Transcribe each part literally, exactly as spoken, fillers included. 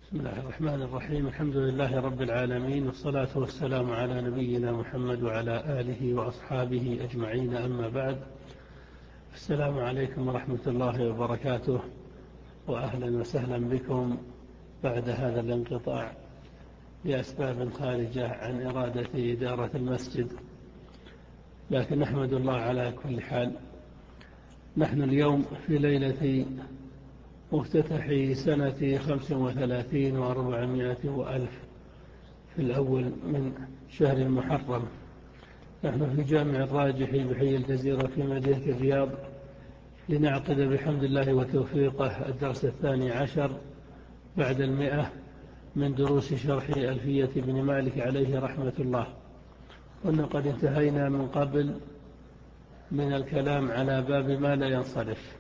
بسم الله الرحمن الرحيم. الحمد لله رب العالمين، والصلاة والسلام على نبينا محمد وعلى آله وأصحابه أجمعين، أما بعد. السلام عليكم ورحمة الله وبركاته، وأهلا وسهلا بكم بعد هذا الانقطاع لأسباب خارجة عن إرادة إدارة المسجد، لكن نحمد الله على كل حال. نحن اليوم في ليلة مفتتح سنة خمس وثلاثين وأربعمائة وألف في الأول من شهر المحرم. نحن في جامع الراجح بحي الجزيرة في مدينة الرياض لنعقد بحمد الله وتوفيقه الدرس الثاني عشر بعد المئة من دروس شرح ألفية بن مالك عليه رحمة الله. كنا قد انتهينا من قبل من الكلام على باب ما لا ينصرف،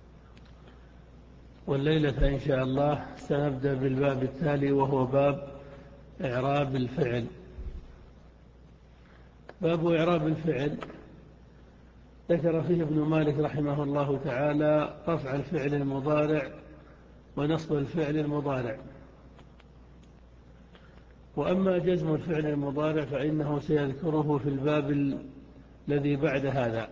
والليلة إن شاء الله سنبدأ بالباب التالي، وهو باب إعراب الفعل. باب إعراب الفعل ذكر فيه ابن مالك رحمه الله تعالى رفع الفعل المضارع ونصب الفعل المضارع. وأما جزم الفعل المضارع فإنه سيذكره في الباب الذي بعد هذا.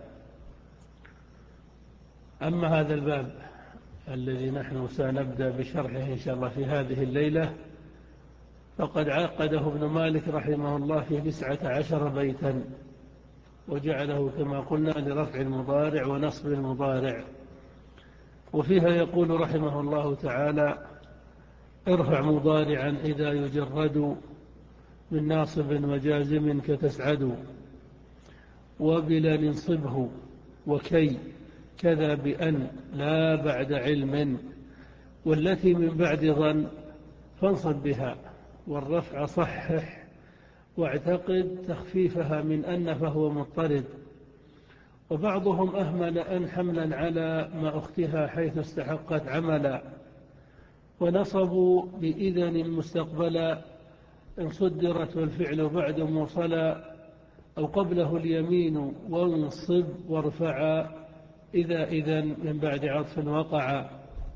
أما هذا الباب الذي نحن سنبدأ بشرحه إن شاء الله في هذه الليلة فقد عقده ابن مالك رحمه الله في تسعة عشر بيتا، وجعله كما قلنا لرفع المضارع ونصب المضارع. وفيها يقول رحمه الله تعالى: ارفع مضارعا إذا يجرد من ناصب وجازم كتسعد، وبلا ننصبه وكي كذا بأن لا بعد علم، والتي من بعد ظن فانصب بها، والرفع صحح واعتقد تخفيفها من أن فهو مضطرد. وبعضهم أهمل أن حملا على ما أختها حيث استحقت عملا، ونصبوا بإذن مستقبلا إن صدرت والفعل بعد موصلا، أو قبله اليمين وانصب وارفعا إذا إذن من بعد عطف وقع.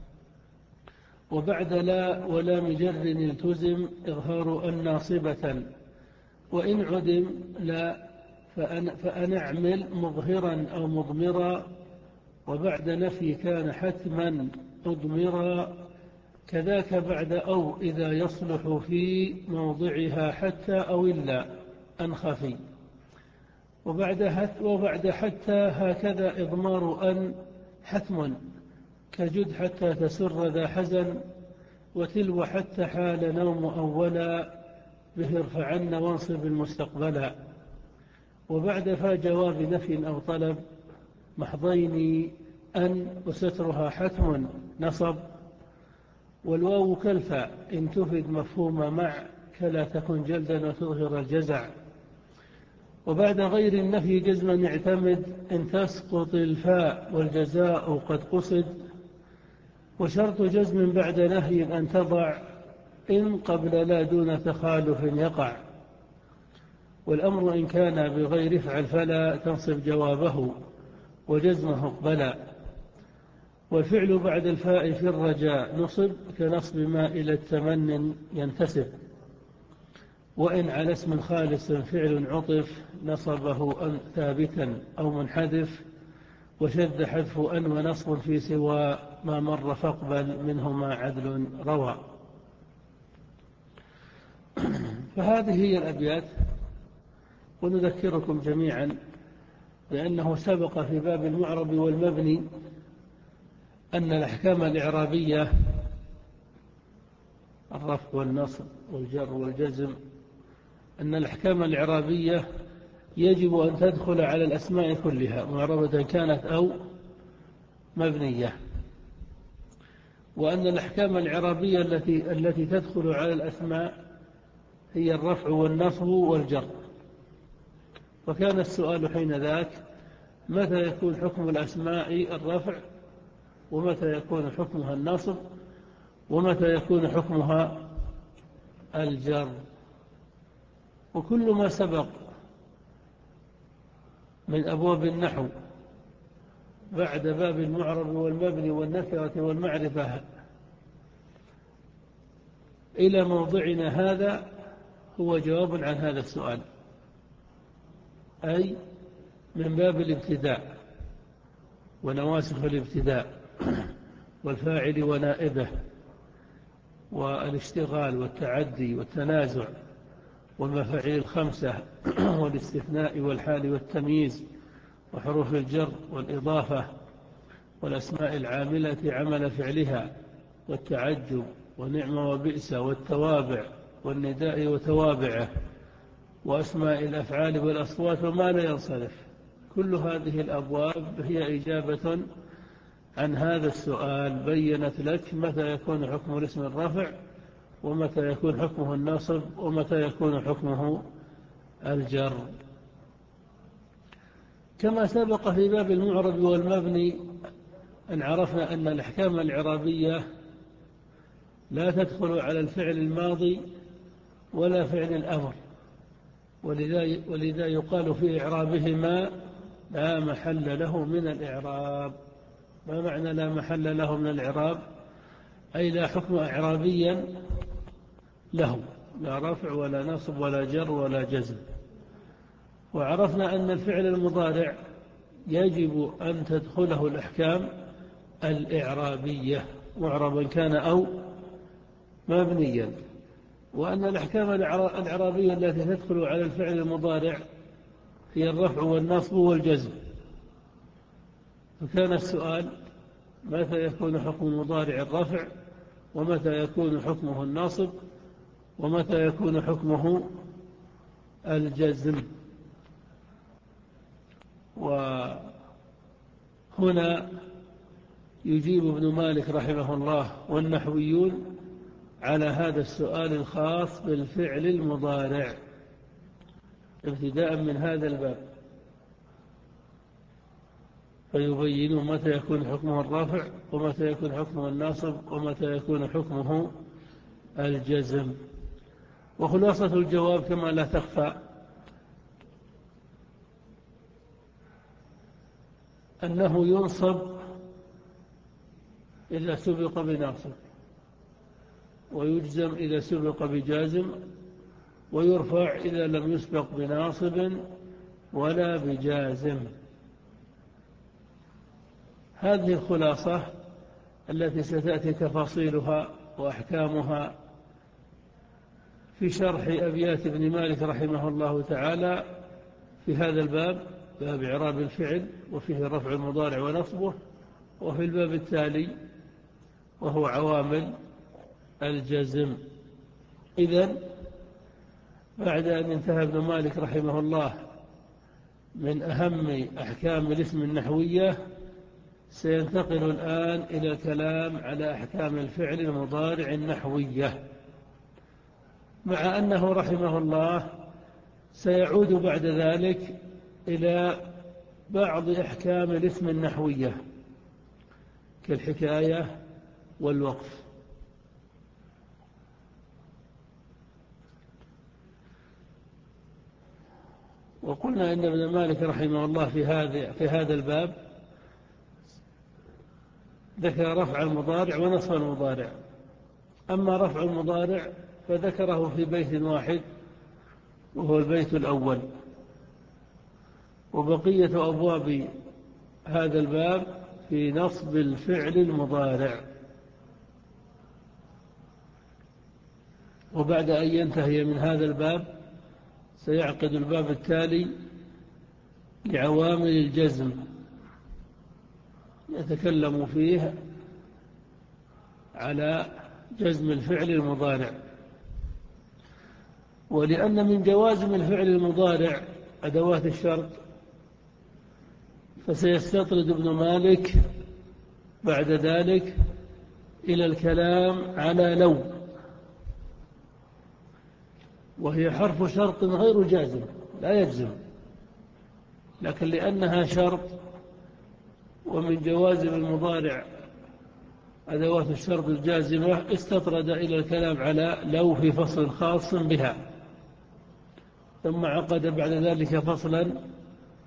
وبعد لا ولا مجر التزم إظهار أن ناصبة، وإن عدم لا فأن, فأن أعمل مظهرا أو مضمرا، وبعد نفي كان حتما أضمرا، كذاك بعد أو إذا يصلح في موضعها حتى أو إلا أنخفي. وبعد, وبعد حتى هكذا إضمار أن حتم، كجد حتى تسر ذا حزن، وتلو حتى حال نوم أولا، به ارفعن وانصب المستقبلا. وبعد فا جواب نفي أو طلب محضين أن وسترها حتم نصب، والواو كالفاء إن تفد مفهوم مع كلا تكن جلدا وتظهر الجزع. وبعد غير النفي جزما اعتمد إن تسقط الفاء والجزاء قد قصد، وشرط جزم بعد نهي أن تضع إن قبل لا دون تخالف يقع. والأمر إن كان بغير افعل فلا تنصب جوابه وجزمه اقبلا. والفعل بعد الفاء في الرجاء نصب كنصب ما إلى التمن ينتسب، وإن على اسم خالص فعل عطف نصبه أن ثابتا أو منحذف، وشد حذف أن ونصب في سوى ما مر فاقبل منهما عدل روى. فهذه هي الأبيات. ونذكركم جميعا بأنه سبق في باب المعرب والمبني أن الأحكام الإعرابية الرفع والنصب والجر والجزم، أن الأحكام الإعرابية يجب أن تدخل على الأسماء كلها معربة كانت أو مبنية، وأن الأحكام الإعرابية التي التي تدخل على الأسماء هي الرفع والنصب والجر. وكان السؤال حين ذاك: متى يكون حكم الأسماء الرفع، ومتى يكون حكمها النصب، ومتى يكون حكمها الجر؟ وكل ما سبق من أبواب النحو بعد باب المعرب والمبني والنكرة والمعرفة إلى موضعنا هذا هو جواب عن هذا السؤال، أي من باب الابتداء ونواسخ الابتداء والفاعل ونائبه والاشتغال والتعدي والتنازع والمفاعيل الخمسة والاستثناء والحال والتمييز وحروف الجر والإضافة والأسماء العاملة عمل فعلها والتعجب ونعم وبئس والتوابع والنداء وتوابعه وأسماء الأفعال والأصوات وما لا ينصرف. كل هذه الأبواب هي إجابة عن هذا السؤال، بيّنت لك متى يكون حكم الاسم الرفع ومتى يكون حكمه النصب ومتى يكون حكمه الجر. كما سبق في باب المعرب والمبني أن عرفنا أن الأحكام الإعرابية لا تدخل على الفعل الماضي ولا فعل الأمر، ولذا, ولذا يقال في إعرابهما لا محل له من الإعراب. ما معنى لا محل له من الإعراب؟ أي لا حكم إعرابيا له، لا رفع ولا نصب ولا جر ولا جزم. وعرفنا أن الفعل المضارع يجب أن تدخله الأحكام الإعرابية معربا كان أو مبنيا، وأن الأحكام الإعرابية التي تدخل على الفعل المضارع هي الرفع والنصب والجزم. فكان السؤال متى يكون حكم المضارع الرفع ومتى يكون حكمه النصب ومتى يكون حكمه الجزم. وهنا يجيب ابن مالك رحمه الله والنحويون على هذا السؤال الخاص بالفعل المضارع ابتداء من هذا الباب، فيبين متى يكون حكمه الرفع ومتى يكون حكمه الناصب ومتى يكون حكمه الجزم. وخلاصة الجواب كما لا تخفى أنه ينصب إذا سبق بناصب، ويجزم إذا سبق بجازم، ويرفع إذا لم يسبق بناصب ولا بجازم. هذه الخلاصة التي ستأتي تفاصيلها وأحكامها في شرح أبيات ابن مالك رحمه الله تعالى في هذا الباب، باب إعراب الفعل وفيه رفع المضارع ونصبه، وفي الباب التالي وهو عوامل الجزم. إذن بعد أن انتهى ابن مالك رحمه الله من أهم أحكام الاسم النحوية، سينتقل الآن إلى الكلام على أحكام الفعل المضارع النحوية، مع أنه رحمه الله سيعود بعد ذلك إلى بعض أحكام الاسم النحوية كالحكاية والوقف. وقلنا إن ابن مالك رحمه الله في هذا في هذا الباب ذكر رفع المضارع ونصب المضارع. أما رفع المضارع فذكره في بيت واحد وهو البيت الأول، وبقية أبواب هذا الباب في نصب الفعل المضارع. وبعد أن ينتهي من هذا الباب سيعقد الباب التالي لعوامل الجزم، يتكلم فيه على جزم الفعل المضارع. ولأن من جوازم الفعل المضارع أدوات الشرط، فسيستطرد ابن مالك بعد ذلك إلى الكلام على لو، وهي حرف شرط غير جازم لا يجزم، لكن لأنها شرط ومن جوازم المضارع أدوات الشرط الجازمة استطرد إلى الكلام على لو في فصل خاص بها، ثم عقد بعد ذلك فصلا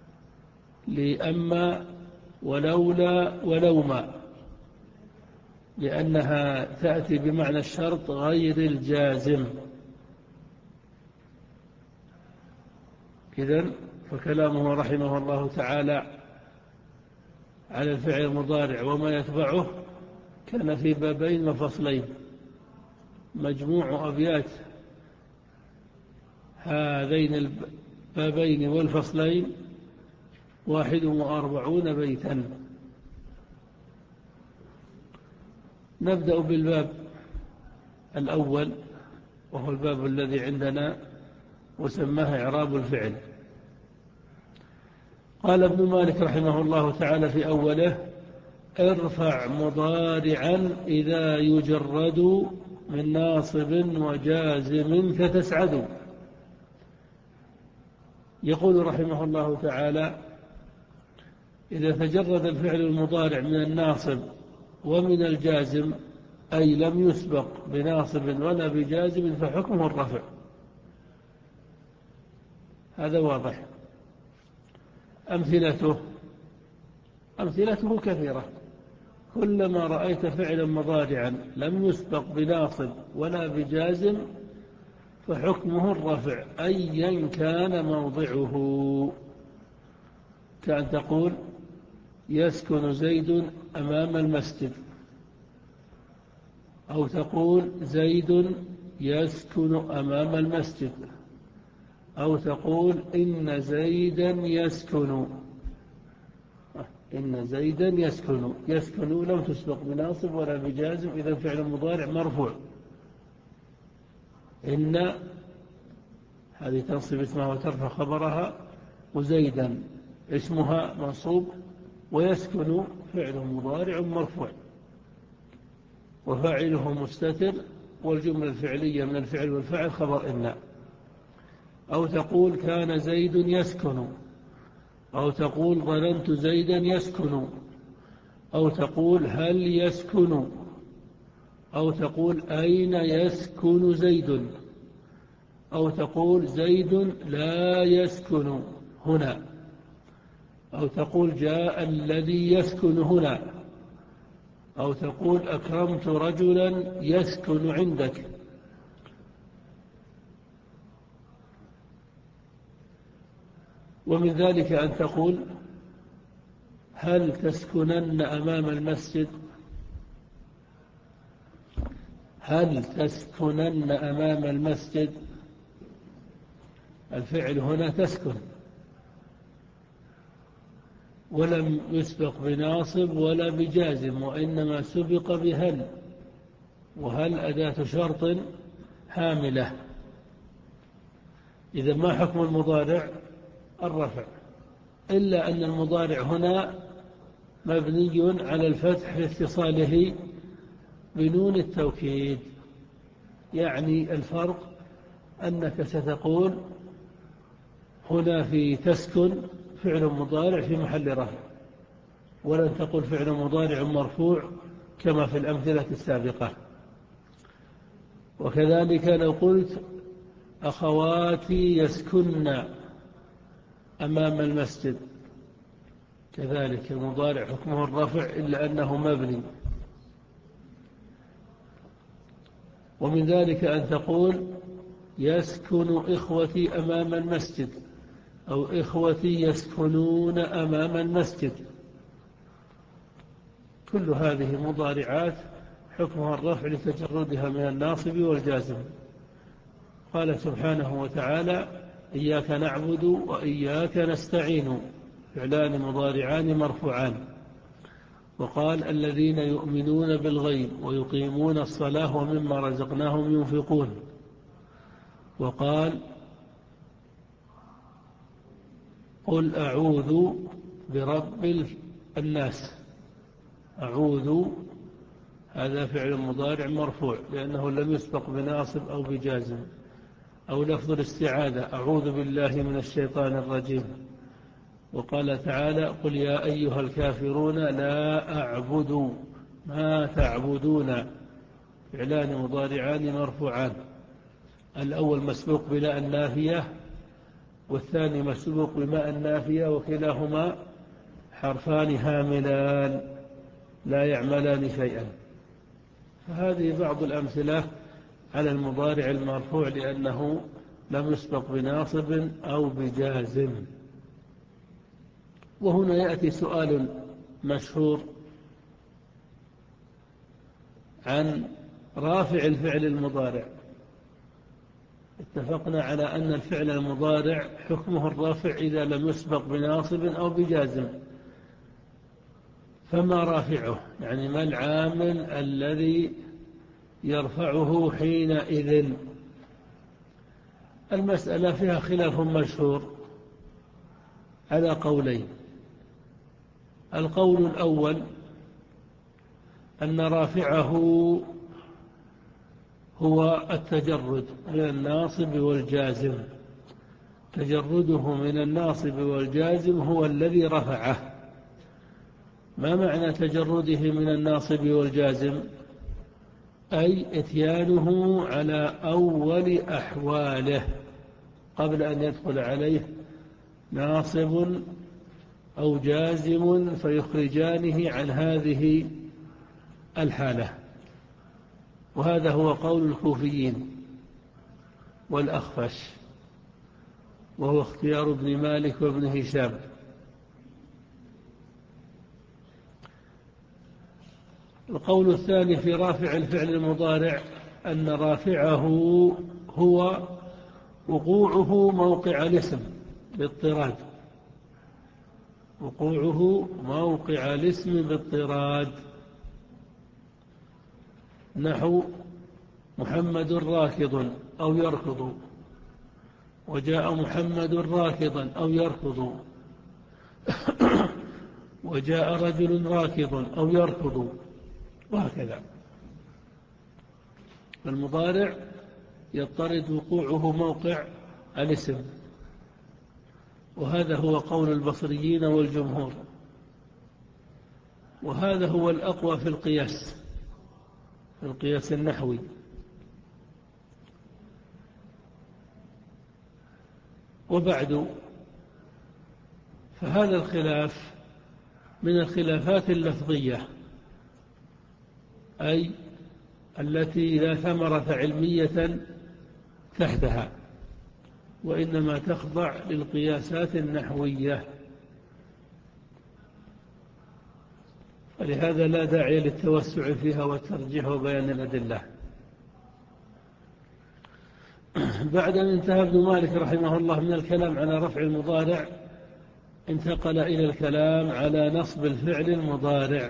لأما ولولا ولوما. لأنها تأتي بمعنى الشرط غير الجازم. إذن فكلامه رحمه الله تعالى على الفعل المضارع وما يتبعه كان في بابين وفصلين. مجموع أبيات هذين البابين والفصلين واحد وأربعون بيتا. نبدأ بالباب الأول وهو الباب الذي عندنا وسماه إعراب الفعل. قال ابن مالك رحمه الله تعالى في أوله: ارفع مضارعا إذا يجرد من ناصب وجازم فتسعد. يقول رحمه الله تعالى: إذا تجرد الفعل المضارع من الناصب ومن الجازم أي لم يسبق بناصب ولا بجازم فحكمه الرفع. هذا واضح. أمثلته أمثلته كثيرة. كلما رأيت فعلا مضارعا لم يسبق بناصب ولا بجازم فحكمه الرفع أيا كان موضعه. كأن تقول: يسكن زيد أمام المسجد، أو تقول: زيد يسكن أمام المسجد، أو تقول: إن زيدا يسكن. إن زيدا يسكن. يسكن لم تسبق بناصب ولا بجازم، إذا فعل مضارع مرفوع. إن هذه تنصب اسمها وترفع خبرها، وزيدا اسمها منصوب، ويسكن فعل مضارع مرفوع وفاعله مستتر، والجملة الفعلية من الفعل والفعل خبر إن. أو تقول: كان زيد يسكن، أو تقول: ظننت زيدا يسكن، أو تقول: هل يسكن، أو تقول: أين يسكن زيد، أو تقول: زيد لا يسكن هنا، أو تقول: جاء الذي يسكن هنا، أو تقول: أكرمت رجلا يسكن عندك. ومن ذلك أن تقول: هل تسكنن أمام المسجد؟ هل تسكنن أمام المسجد؟ الفعل هنا تسكن، ولم يسبق بناصب ولا بجازم، وإنما سبق بهل، وهل أداة شرط حاملة. إذا ما حكم المضارع؟ الرفع، إلا أن المضارع هنا مبني على الفتح لاتصاله بنون التوكيد. يعني الفرق أنك ستقول هنا في تسكن فعل مضارع في محل رفع، ولن تقول فعل مضارع مرفوع كما في الأمثلة السابقة. وكذلك لو قلت: أخواتي يسكن أمام المسجد، كذلك المضارع حكمه الرفع إلا أنه مبني. ومن ذلك أن تقول: يسكن إخوتي أمام المسجد، أو إخوتي يسكنون أمام المسجد. كل هذه مضارعات حكمها الرفع لتجردها من الناصب والجازم. قال سبحانه وتعالى: إياك نعبد وإياك نستعين، فعلان مضارعان مرفوعان. وقال: الذين يؤمنون بالغيب ويقيمون الصلاة ومما رزقناهم ينفقون. وقال: قل أعوذ برب الناس. أعوذ هذا فعل مضارع مرفوع لأنه لم يسبق بناصب أو بجازم. أو لفظ الاستعاذة: أعوذ بالله من الشيطان الرجيم. وقال تعالى: قل يا أيها الكافرون لا أعبد ما تعبدون، فعلان مضارعان مرفوعان. الأول مسبوق بلا النافية، والثاني مسبوق بماء النافية، وكلاهما حرفان هاملان لا يعملان شيئا. هذه بعض الأمثلة على المضارع المرفوع لأنه لم يسبق بناصب أو بجازم. وهنا يأتي سؤال مشهور عن رافع الفعل المضارع. اتفقنا على أن الفعل المضارع حكمه الرفع إذا لم يسبق بناصب أو بجازم، فما رافعه؟ يعني ما العامل الذي يرفعه حينئذ؟ المسألة فيها خلاف مشهور على قولين. القول الأول أن رافعه هو التجرد من الناصب والجازم، تجرده من الناصب والجازم هو الذي رفعه. ما معنى تجرده من الناصب والجازم؟ أي إتيانه على أول أحواله قبل أن يدخل عليه ناصب أو جازم فيخرجانه عن هذه الحالة. وهذا هو قول الكوفيين والأخفش، وهو اختيار ابن مالك وابن هشام. القول الثاني في رافع الفعل المضارع أن رافعه هو وقوعه موقع الاسم باضطراد، وقوعه موقع الاسم باضطراد، نحو محمد راكض أو يركض، وجاء محمد راكضا أو يركض، وجاء رجل راكض أو يركض، وهكذا. المضارع يضطرد وقوعه موقع الاسم، وهذا هو قول البصريين والجمهور، وهذا هو الأقوى في القياس، في القياس النحوي. وبعد فهذا الخلاف من الخلافات اللفظية، أي التي لا ثمرة علمية تحتها، وإنما تخضع للقياسات النحوية، ولهذا لا داعي للتوسع فيها والترجيح وبيان الأدلة. بعد أن انتهى ابن مالك رحمه الله من الكلام على رفع المضارع، انتقل إلى الكلام على نصب الفعل المضارع.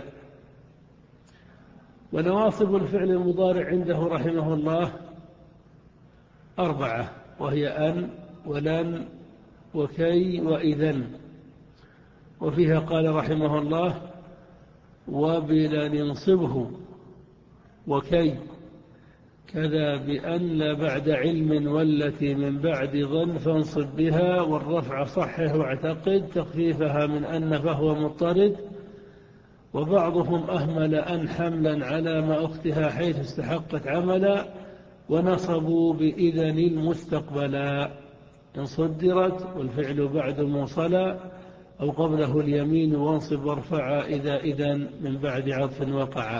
ونواصب الفعل المضارع عنده رحمه الله أربعة، وهي أن ولن وكي وإذن. وفيها قال رحمه الله: وبلن ينصبه وكي كذا بأن لا بعد علم والتي من بعد ظن فانصب بها، والرفع صحه واعتقد تخفيفها من أن فهو مضطرد. وبعضهم أهمل أن حملا على ما أختها حيث استحقت عملا، ونصبوا بإذن المستقبلا إن صدرت والفعل بعد موصلا، أو قبله اليمين وانصب وارفع إذا إذن من بعد عطف وقع.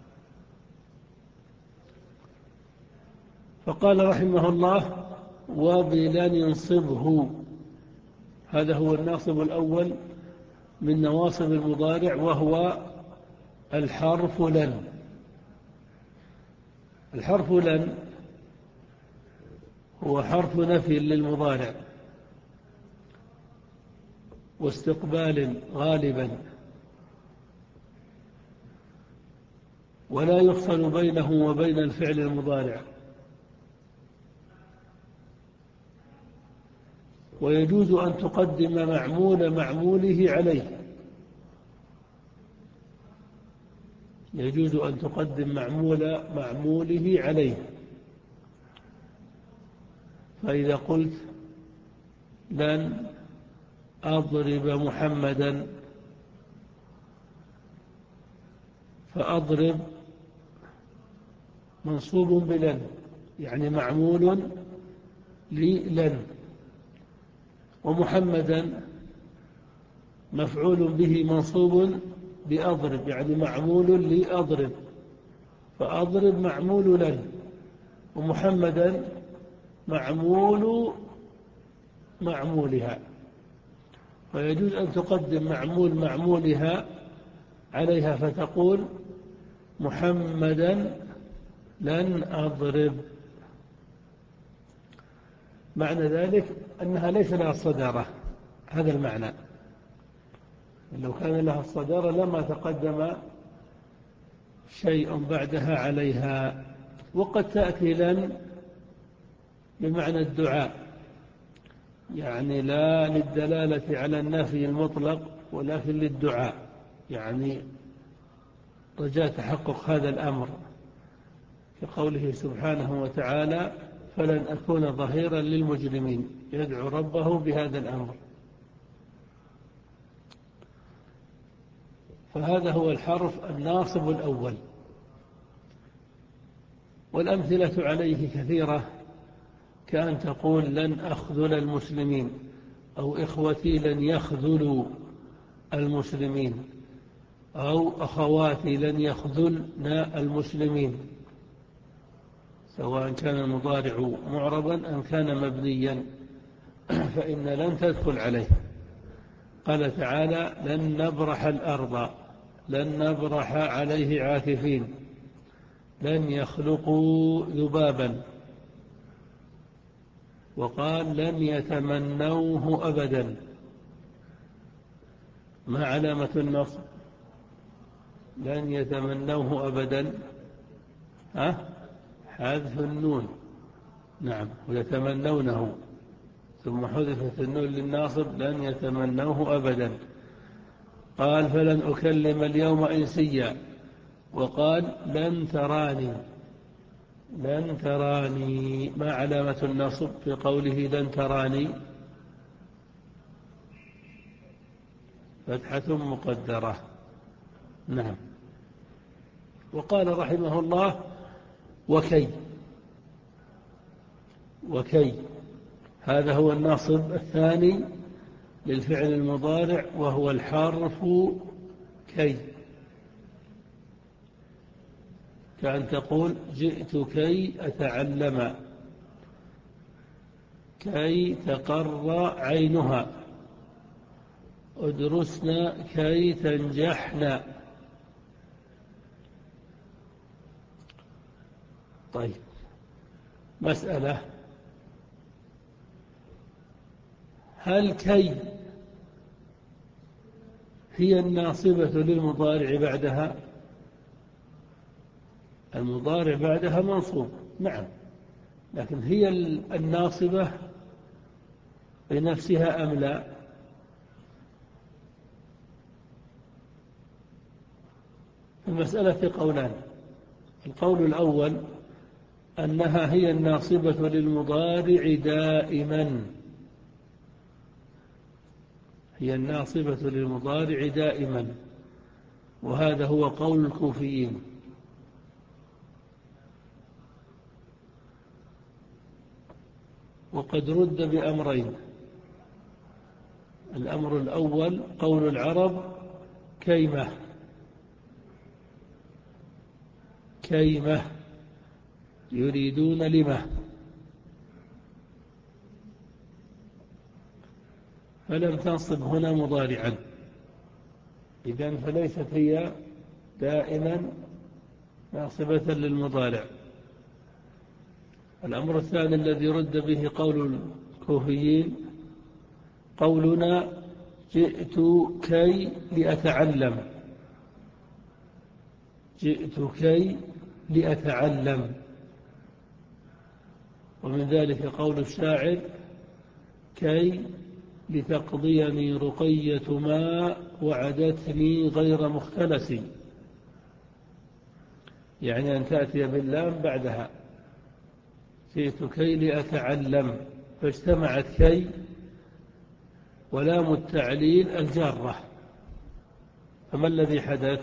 فقال رحمه الله: وبلن ينصبه، هذا هو الناصب الأول من نواصب المضارع، وهو الحرف لن. الحرف لن هو حرف نفي للمضارع واستقبال غالبا، ولا يفصل بينه وبين الفعل المضارع، ويجوز أن تقدم معمول معموله عليه، يجوز أن تقدم معمول معموله عليه. فإذا قلت لن أضرب محمدا، فأضرب منصوب بلن، يعني معمول للن، ومحمدا مفعول به منصوب بأضرب، يعني معمول لأضرب، فأضرب معمول لن، ومحمدا معمول معمولها، فيجوز أن تقدم معمول معمولها عليها فتقول محمدا لن أضرب. معنى ذلك أنها ليس لها الصدارة، هذا المعنى. لو كان لها الصدارة لما تقدم شيء بعدها عليها. وقد تأتي لن بمعنى الدعاء، يعني لا للدلالة على النفي المطلق ولكن للدعاء، يعني رجاء تحقق هذا الأمر، كقوله سبحانه وتعالى فلن أكون ظهيرا للمجرمين، يدعو ربه بهذا الأمر. فهذا هو الحرف الناصب الأول. والأمثلة عليه كثيرة، كأن تقول لن أخذل المسلمين، أو إخوتي لن يخذلوا المسلمين، أو أخواتي لن يخذلنا المسلمين، سواء كان المضارع معربا أم كان مبنيا، فإن لن تدخل عليه. قال تعالى لن نبرح الأرض، لن نبرح عليه عاكفين، لن يخلقوا ذبابا، وقال لن يتمنوه أبدا. ما علامة النصب؟ لن يتمنوه أبدا، ها؟ حذف النون، نعم، ويتمنونه، ثم حذفت النون للناصب لن يتمنوه أبدا. قال فلن أكلم اليوم إنسيا، وقال لن تراني، لن تراني. ما علامة النصب في قوله لن تراني؟ فتحة مقدرة، نعم. وقال رحمه الله وكي، وكي هذا هو الناصب الثاني للفعل المضارع، وهو الحرف كي، كأن تقول جئت كي أتعلم، كي تقر عينها، ادرسنا كي تنجحنا. طيب، مسألة، هل كي هي الناصبة للمضارع بعدها؟ المضارع بعدها منصوب، نعم، لكن هي الناصبة بنفسها أم لا؟ المسألة قولان. القول الأول أنها هي الناصبة للمضارع دائما، هي الناصبة للمضارع دائما، وهذا هو قول الكوفيين. وقد رد بأمرين. الأمر الأول قول العرب كيمة، كيمة يريدون لمة، فلم تنصب هنا مضارعا، إذن فليست هي دائما ناصبة للمضارع. الأمر الثاني الذي رد به قول الكوفيين قولنا جئت كي لأتعلم، جئت كي لأتعلم. ومن ذلك قول الشاعر كي لتقضيني رقية ما وعدتني غير مختلس، يعني أن تأتي باللام بعدها. جئت كي لأتعلم، فاجتمعت كي ولام التعليل الجارة. فما الذي حدث؟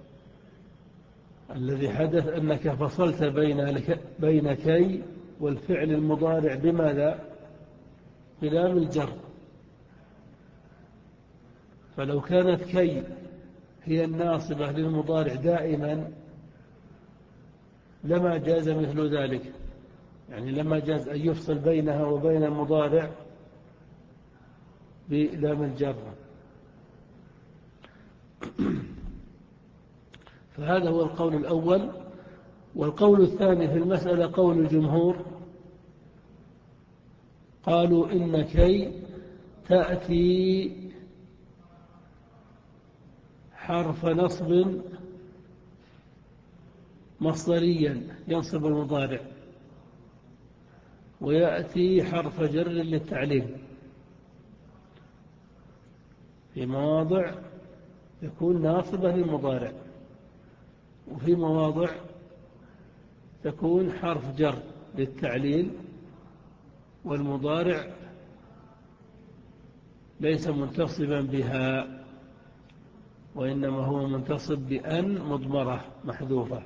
الذي حدث أنك فصلت بين بين كي والفعل المضارع بماذا؟ بلام الجر. فلو كانت كي هي الناصبة للمضارع دائما لما جاز مثل ذلك، يعني لما جاز أن يفصل بينها وبين المضارع بلام الجر. فهذا هو القول الأول. والقول الثاني في المسألة قول الجمهور، قالوا إن كي تأتي حرف نصب مصدريا ينصب المضارع، ويأتي حرف جر للتعليل في مواضع يكون ناصبا للمضارع، وفي مواضع تكون حرف جر للتعليل والمضارع ليس منتصبا بها، وإنما هو منتصب بأن مضمرة محذوفة.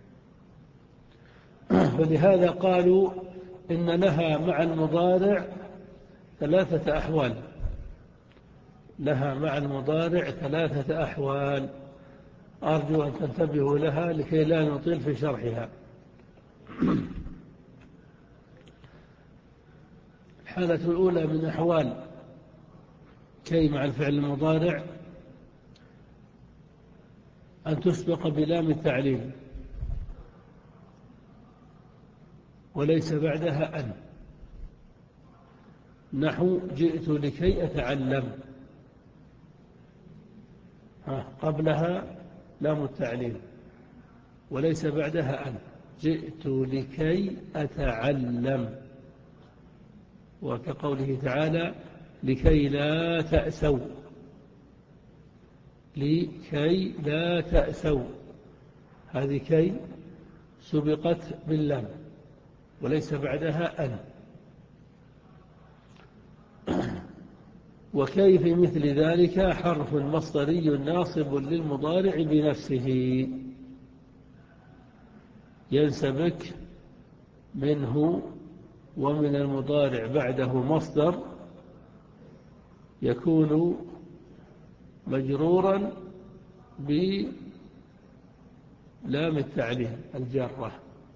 فلهذا قالوا إن لها مع المضارع ثلاثة أحوال، لها مع المضارع ثلاثة أحوال، أرجو أن تنتبهوا لها لكي لا نطيل في شرحها. الحالة الأولى من أحوال كي مع الفعل المضارع أن تسبق بلام التعليل وليس بعدها أن، نحو جئت لكي أتعلم، قبلها لام التعليل وليس بعدها أن، جئت لكي أتعلم. وكقوله تعالى لكي لا تأسوا، لكي لا تأسوا، هذه كي سبقت باللام وليس بعدها أن. وكي في مثل ذلك حرف مصدري ناصب للمضارع بنفسه ينسبك منه ومن المضارع بعده مصدر يكون مجرورا بلام التعليل الجارة،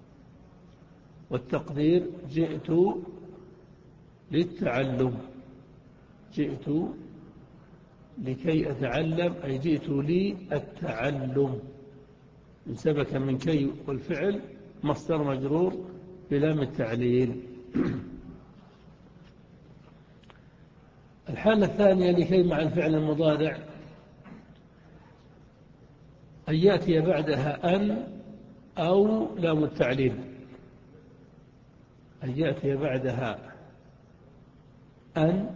والتقدير جئت للتعلم، جئت لكي أتعلم أي جئت لي التعلم، انسبك من كي والفعل مصدر مجرور بلام التعليل. الحالة الثانية لكي مع الفعل المضارع أن يأتي بعدها أن أو لام التعليل، أن يأتي بعدها أن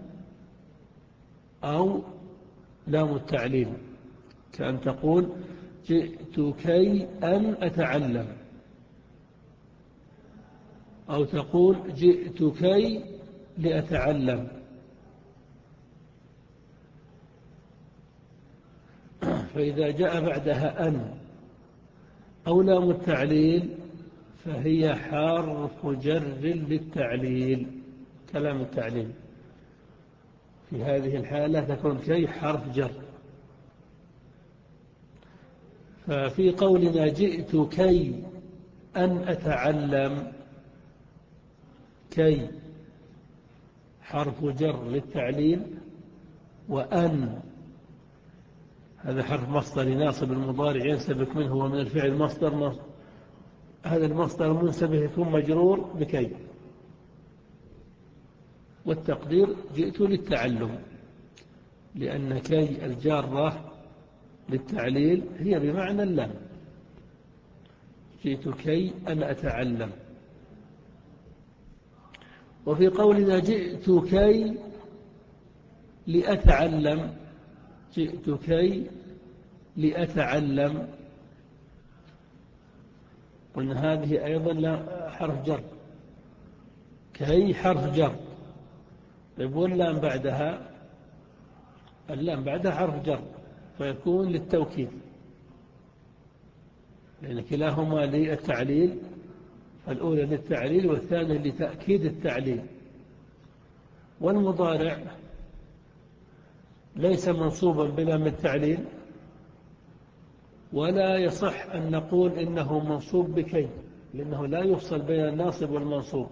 أو لام التعليل، كأن تقول جئت كي أن أتعلم، أو تقول جئت كي لأتعلم. فإذا جاء بعدها أن أو لام التعليل فهي حرف جر للتعليل كلام التعليل، في هذه الحالة تكون كي حرف جر. ففي قولنا جئت كي أن أتعلم، كي حرف جر للتعليل، وأن هذا حرف مصدر ناصب المضارع ينسبك منه ومن الفعل مصدر، هذا المصدر المنسبك يكون مجرور بكي، والتقدير جئت للتعلم، لأن كي الجارة للتعليل هي بمعنى اللام، جئت كي أن أتعلم. وفي قولنا جئت كي لأتعلم، جئت كي لأتعلم، قلنا هذه أيضا حرف جر، كي حرف جر، طيب واللام بعدها، اللام بعدها حرف جر فيكون للتوكيد، لأن كلاهما للتعليل، الأولى للتعليل والثانية لتأكيد التعليل. والمضارع ليس منصوبا بلام التعليل، ولا يصح أن نقول إنه منصوب بكي، لأنه لا يفصل بين الناصب والمنصوب،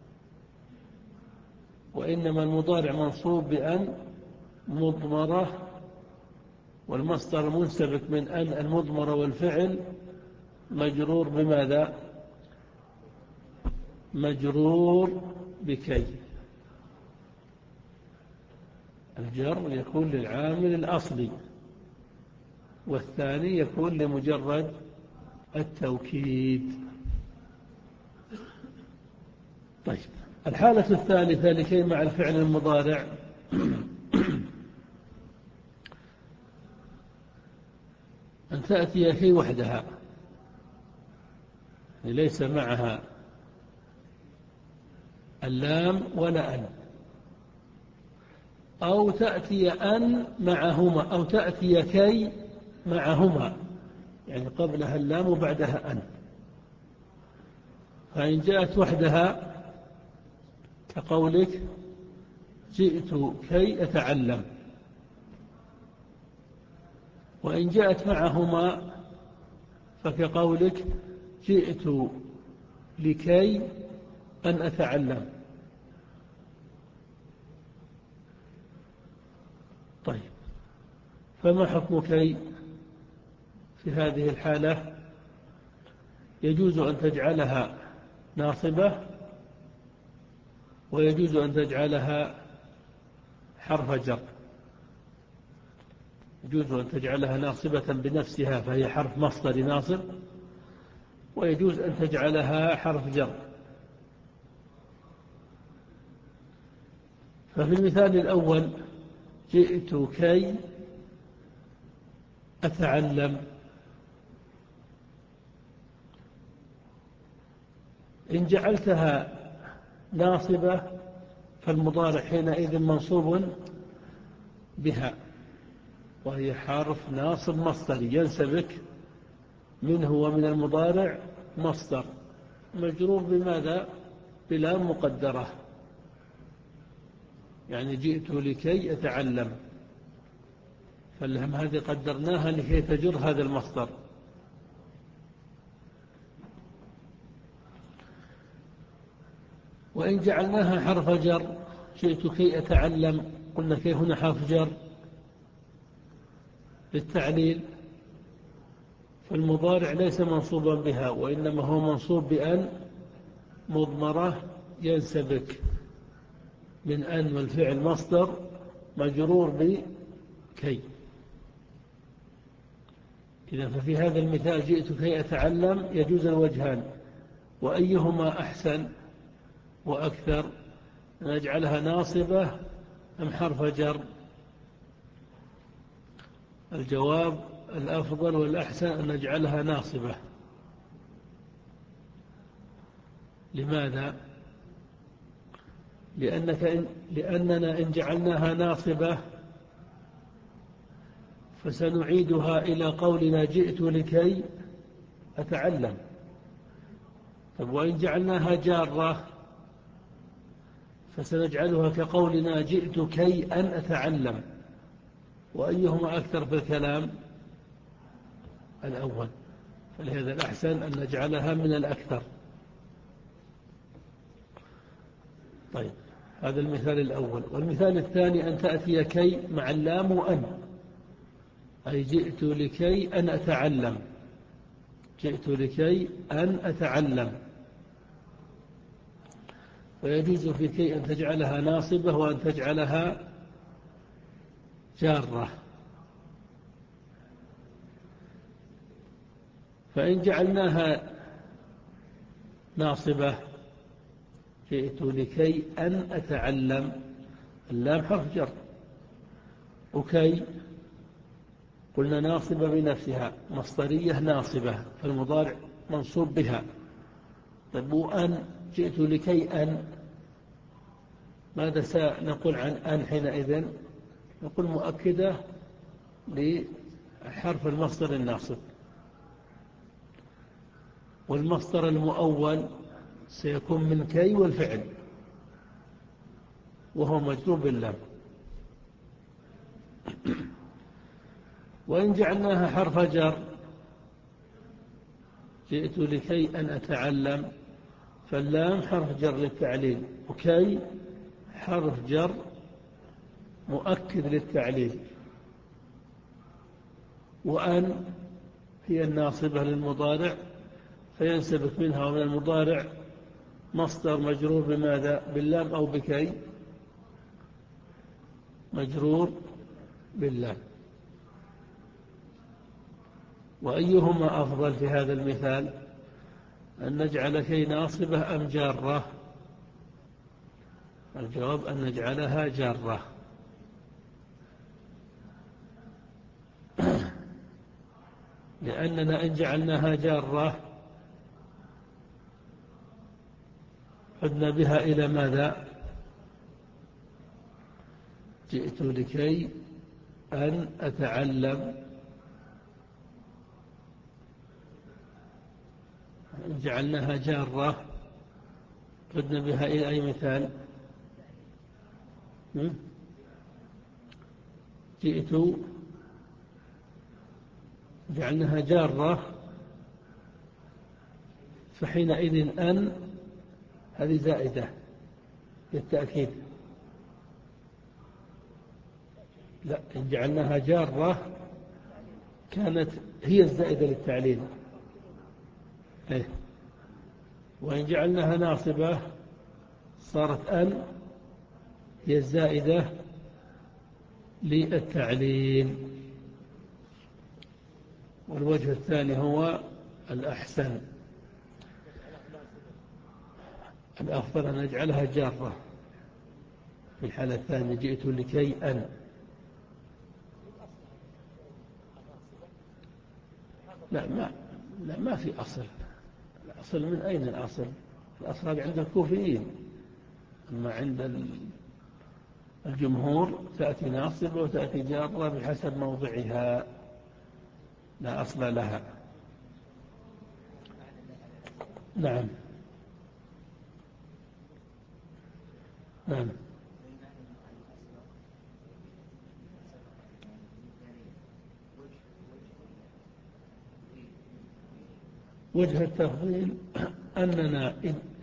وإنما المضارع منصوب بأن مضمرة، والمصدر المنسبك من أن المضمرة، والفعل مجرور بماذا؟ مجرور بكي. الجر يكون للعامل الأصلي، والثاني يكون لمجرد التوكيد. طيب، الحالة الثالثة لكي مع الفعل المضارع أن تأتي كي وحدها، ليس معها اللام ولا أن، أو تأتي أن معهما، أو تأتي كي معهما، يعني قبلها اللام وبعدها أن. فإن جاءت وحدها كقولك جئت كي أتعلم، وإن جاءت معهما فكقولك جئت لكي أن أتعلم. طيب، فما حكم كي في هذه الحالة؟ يجوز أن تجعلها ناصبة، ويجوز أن تجعلها حرف جر. يجوز أن تجعلها ناصبة بنفسها فهي حرف مصدر ناصب، ويجوز أن تجعلها حرف جر. ففي المثال الأول جئت كي أتعلم، إن جعلتها ناصبة فالمضارع حينئذ منصوب بها، وهي حرف ناصب مصدري ينسبك منه ومن المضارع مصدر، مجرور بماذا؟ بلام مقدرة، يعني جئت لكي أتعلم، فاللام هذه قدرناها لكي تجر هذا المصدر. وإن جعلناها حرف جر، جئت كي أتعلم، قلنا كي هنا حرف جر للتعليل، فالمضارع ليس منصوبا بها، وإنما هو منصوب بأن مضمرة ينسبك من أن، والفعل مصدر مجرور بكي. إذا ففي هذا المثال جئت كي أتعلم يجوز الوجهان، وأيهما أحسن وأكثر؟ نجعلها ناصبة أم حرف جر؟ الجواب الأفضل والأحسن أن نجعلها ناصبة. لماذا؟ لأنك إن لأننا إن جعلناها ناصبة فسنعيدها إلى قولنا جئت لكي أتعلم. طب وإن جعلناها جارة فسنجعلها كقولنا جئت كي أن أتعلم، وأيهما أكثر في الكلام؟ الأول، فلهذا الأحسن أن نجعلها من الأكثر. طيب، هذا المثال الأول. والمثال الثاني أن تأتي كي مع اللام وأن، أي جئت لكي أن أتعلم، جئت لكي أن أتعلم. ويجوز في كي أن تجعلها ناصبة وأن تجعلها جارة. فإن جعلناها ناصبة جئت لكي أن أتعلم، اللام حرف جر، وكي قلنا ناصبة بنفسها مصدرية ناصبة، فالمضارع منصوب بها. طيب وأن جئت لكي أن، ماذا سنقول عن أن حينئذ؟ نقول مؤكدة لحرف المصدر الناصب، والمصدر المؤول سيكون من كي والفعل، وهو مجرور باللام. وإن جعلناها حرف جر جئت لكي أن أتعلم، فاللام حرف جر للتعليل، وكي حرف جر مؤكد للتعليل، وأن هي الناصبة للمضارع، فينسبك منها ومن المضارع مصدر مجرور بماذا؟ باللام أو بكي؟ مجرور باللام. وأيهما أفضل في هذا المثال؟ أن نجعل كي ناصبة أم جارة؟ الجواب أن نجعلها جارة، لأننا إن جعلناها جارة عدنا بها إلى ماذا؟ جئت لكي أن أتعلم. إن جعلناها جارة عدنا بها إلى أي مثال؟ جئت، جعلناها جارة، فحينئذ أن هذه زائدة للتأكيد. لا، إن جعلناها جارة كانت هي الزائدة للتعليل، إيه؟ وإن جعلناها ناصبة صارت أن هي الزائدة للتعليل. والوجه الثاني هو الأحسن، الأفضل أن نجعلها جارة في الحالة الثانية. جئت لكي أن، لا ما لا ما في أصل. الأصل من أين الأصل؟ الأصل هذا عند الكوفيين، أما عند الجمهور تأتي ناصبة وتأتي جارة بحسب موضعها، لا أصل لها. نعم نعم. وجه التفضيل أننا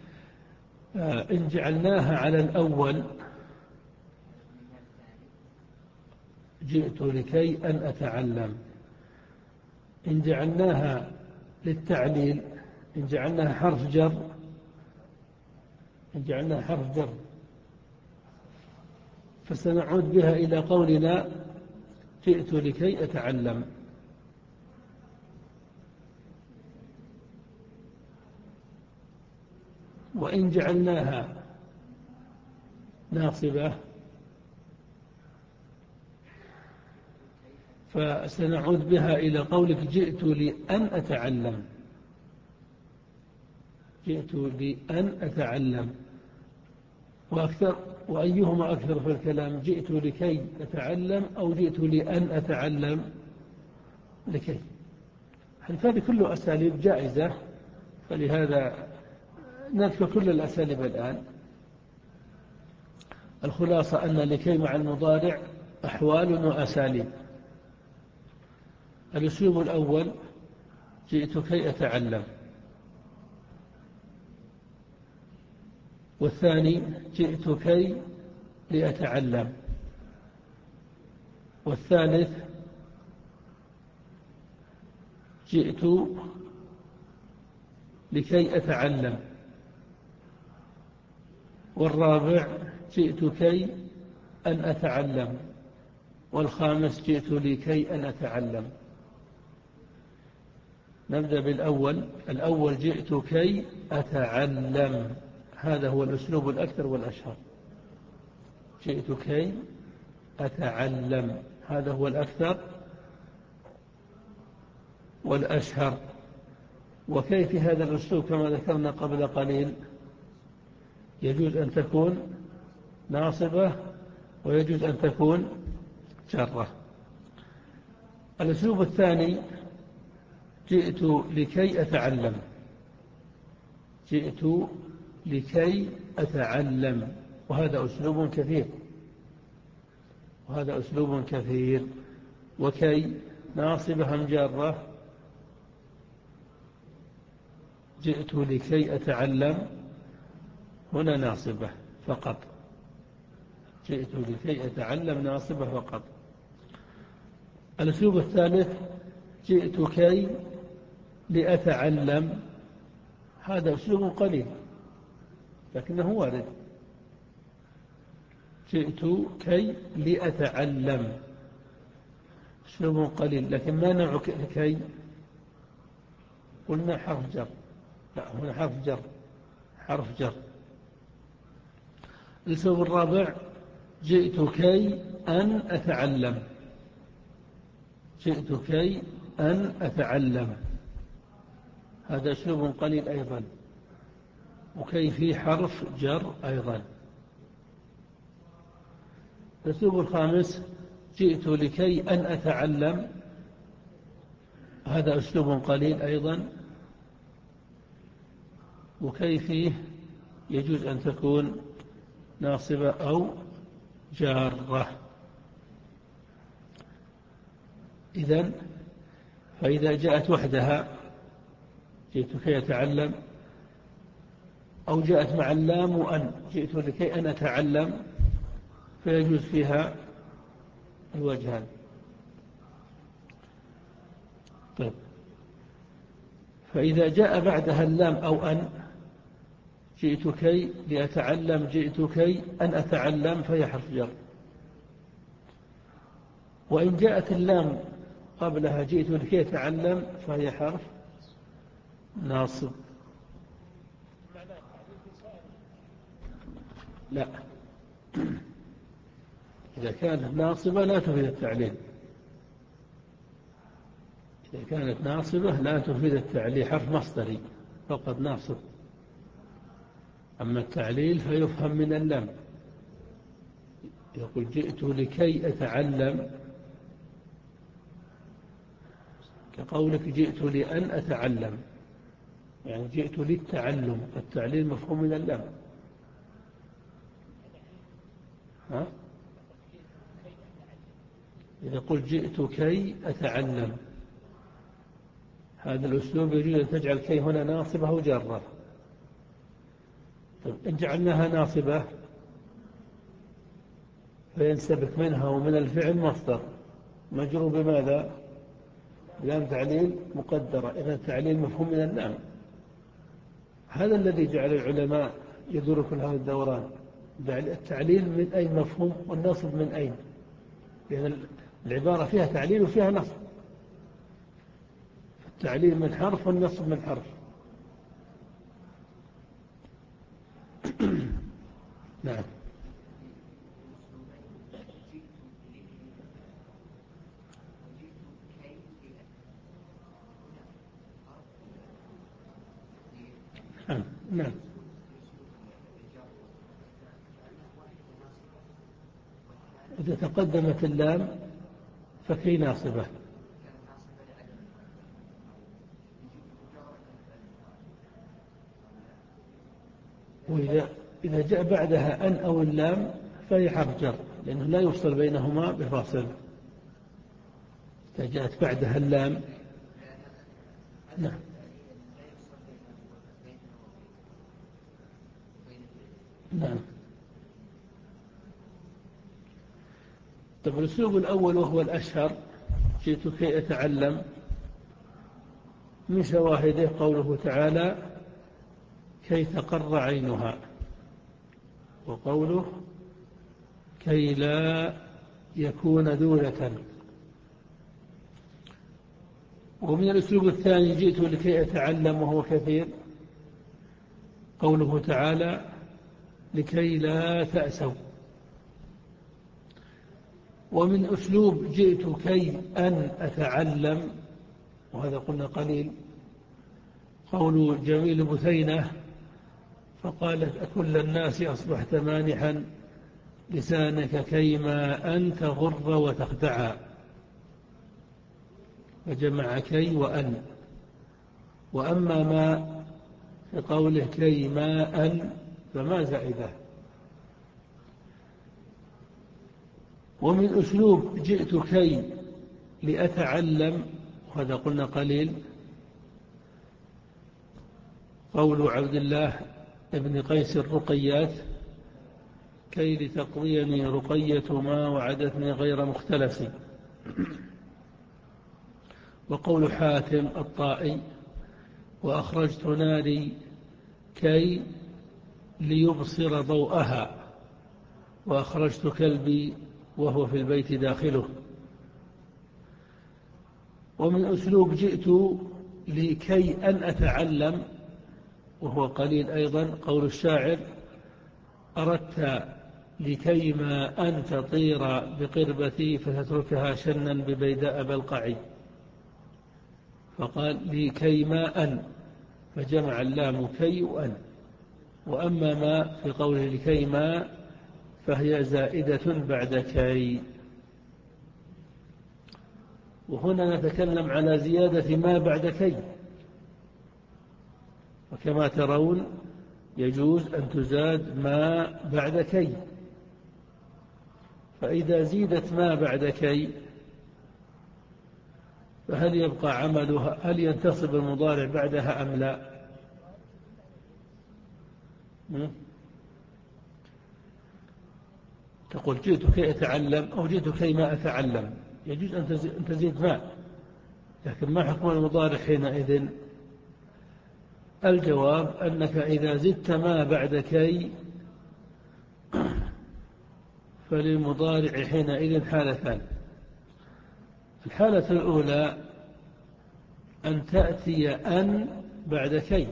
إن جعلناها على الأول جئت لكي أن أتعلم، إن جعلناها للتعليل، إن جعلناها حرف جر، إن جعلناها حرف جر فسنعود بها إلى قولنا جئت لكي أتعلم. وإن جعلناها ناصبة فسنعود بها إلى قولك جئت لأن أتعلم، جئت لأن أتعلم. وأكثر، وأيهما أكثر في الكلام؟ جئت لكي أتعلم أو جئت لأن أتعلم؟ لكي. هذه كله أساليب جائزة، فلهذا نذكر كل الأساليب الآن. الخلاصة أن لكي مع المضارع أحوال وأساليب. الأسلوب الأول جئت كي أتعلم، والثاني جئت كي لأتعلم، والثالث جئت لكي أتعلم، والرابع جئت كي أن أتعلم، والخامس جئت لكي أن أتعلم. نبدأ بالأول. الأول جئت كي أتعلم، هذا هو الأسلوب الأكثر والأشهر. جئت كي أتعلم، هذا هو الأكثر والأشهر. وكيف هذا الأسلوب كما ذكرنا قبل قليل يجوز أن تكون ناصبة ويجوز أن تكون جارة. الأسلوب الثاني جئت لكي أتعلم، جئت لكي أتعلم، وهذا أسلوب كثير، وهذا أسلوب كثير. وكي ناصبة أم جارة؟ جئت لكي أتعلم هنا ناصبة فقط، جئت لكي أتعلم ناصبة فقط. الأسلوب الثالث جئت كي لأتعلم، هذا أسلوب قليل لكنه وارد. جئت كي لأتعلم أسلوب قليل، لكن ما نوع كي؟ قلنا حرف جر، لا هنا حرف جر، حرف جر. الأسلوب الرابع جئت كي أن أتعلم، جئت كي أن أتعلم، هذا أسلوب قليل أيضا، وكي في حرف جر أيضا. الأسلوب الخامس جئت لكي أن أتعلم، هذا أسلوب قليل أيضا، وكي فيه يجوز أن تكون ناصبة أو جارة. إذن فإذا جاءت وحدها جئت كي أتعلم، أو جاءت مع اللام وأن جئت لكي أن أتعلم، فيجوز فيها الوجهان. طيب، فإذا جاء بعدها اللام أو أن جئت كي لأتعلم، جئت كي أن أتعلم، فهي حرف جر. وإن جاءت اللام قبلها جئت لكي أتعلم فهي حرف ناصب. لا، إذا كانت ناصبة لا تفيد التعليل، إذا كانت ناصبة لا تفيد التعليل، حرف مصدري فقط ناصب. أما التعليل فيفهم من اللام، يقول جئت لكي أتعلم، كقولك جئت لأن أتعلم، يعني جئت للتعلم، التعليل مفهوم من اللام. ها؟ إذا قلت جئت كي أتعلم، هذا الأسلوب يجوز أن تجعل كي هنا ناصبة أو جارة. طيب، إن جعلناها ناصبة فينسبك منها ومن الفعل مصدر مجرور بماذا؟ لام تعليل مقدرة، إذا التعليل مفهوم من اللام. هذا الذي جعل العلماء يدور كل هذا الدوران، التعليل من أي مفهوم والنصب من أين، لأن العبارة فيها تعليل وفيها نصب، التعليل من حرف والنصب من حرف. نعم. نعم. إذا تقدمت اللام فكي ناصبة، وإذا إذا جاء بعدها أن أو اللام فهي حرف جر، لأنه لا يفصل بينهما بفاصل. إذا جاءت بعدها اللام. نعم. نعم. طب الأسلوب الأول وهو الأشهر، جئت كي أتعلم، من شواهده قوله تعالى كي تقر عينها، وقوله كي لا يكون دولة. ومن الأسلوب الثاني جئت لكي أتعلم وهو كثير، قوله تعالى لكي لا تأسوا. ومن أسلوب جئت كي أن أتعلم، وهذا قلنا قليل، قول جميل بثينة فقالت أكل الناس أصبحت مانحا لسانك كيما أن تغر وتخدعا، فجمع كي وأن. وأما ما في قوله كيما أن فما زائده. ومن أسلوب جئت كي لأتعلم، وهذا قلنا قليل، قول عبد الله ابن قيس الرقيات كي لتقضيني رقية ما وعدتني غير مختلف. وقول حاتم الطائي وأخرجت ناري كي ليبصر ضوءها وأخرجت كلبي وهو في البيت داخله. ومن أسلوب جئت لكي أن أتعلم وهو قليل أيضا قول الشاعر أردت لكيما أن تطير بقربتي فتتركها شنا ببيداء بلقعي، فقال لكيما أن فجمع اللام كي وأن. وأما ما في قوله لكيما فهي زائدة بعد كي. وهنا نتكلم على زيادة ما بعد كي، وكما ترون يجوز أن تزاد ما بعد كي. فإذا زيدت ما بعد كي فهل يبقى عملها؟ هل ينتصب المضارع بعدها أم لا؟ تقول جئت كي أتعلم أو جئت كي ما أتعلم، يجوز أن تزيد ما، لكن ما حكم المضارع حينئذ؟ الجواب أنك إذا زدت ما بعد كي فللمضارع حينئذ حالتان. الحالة الأولى أن تأتي أن بعد كي،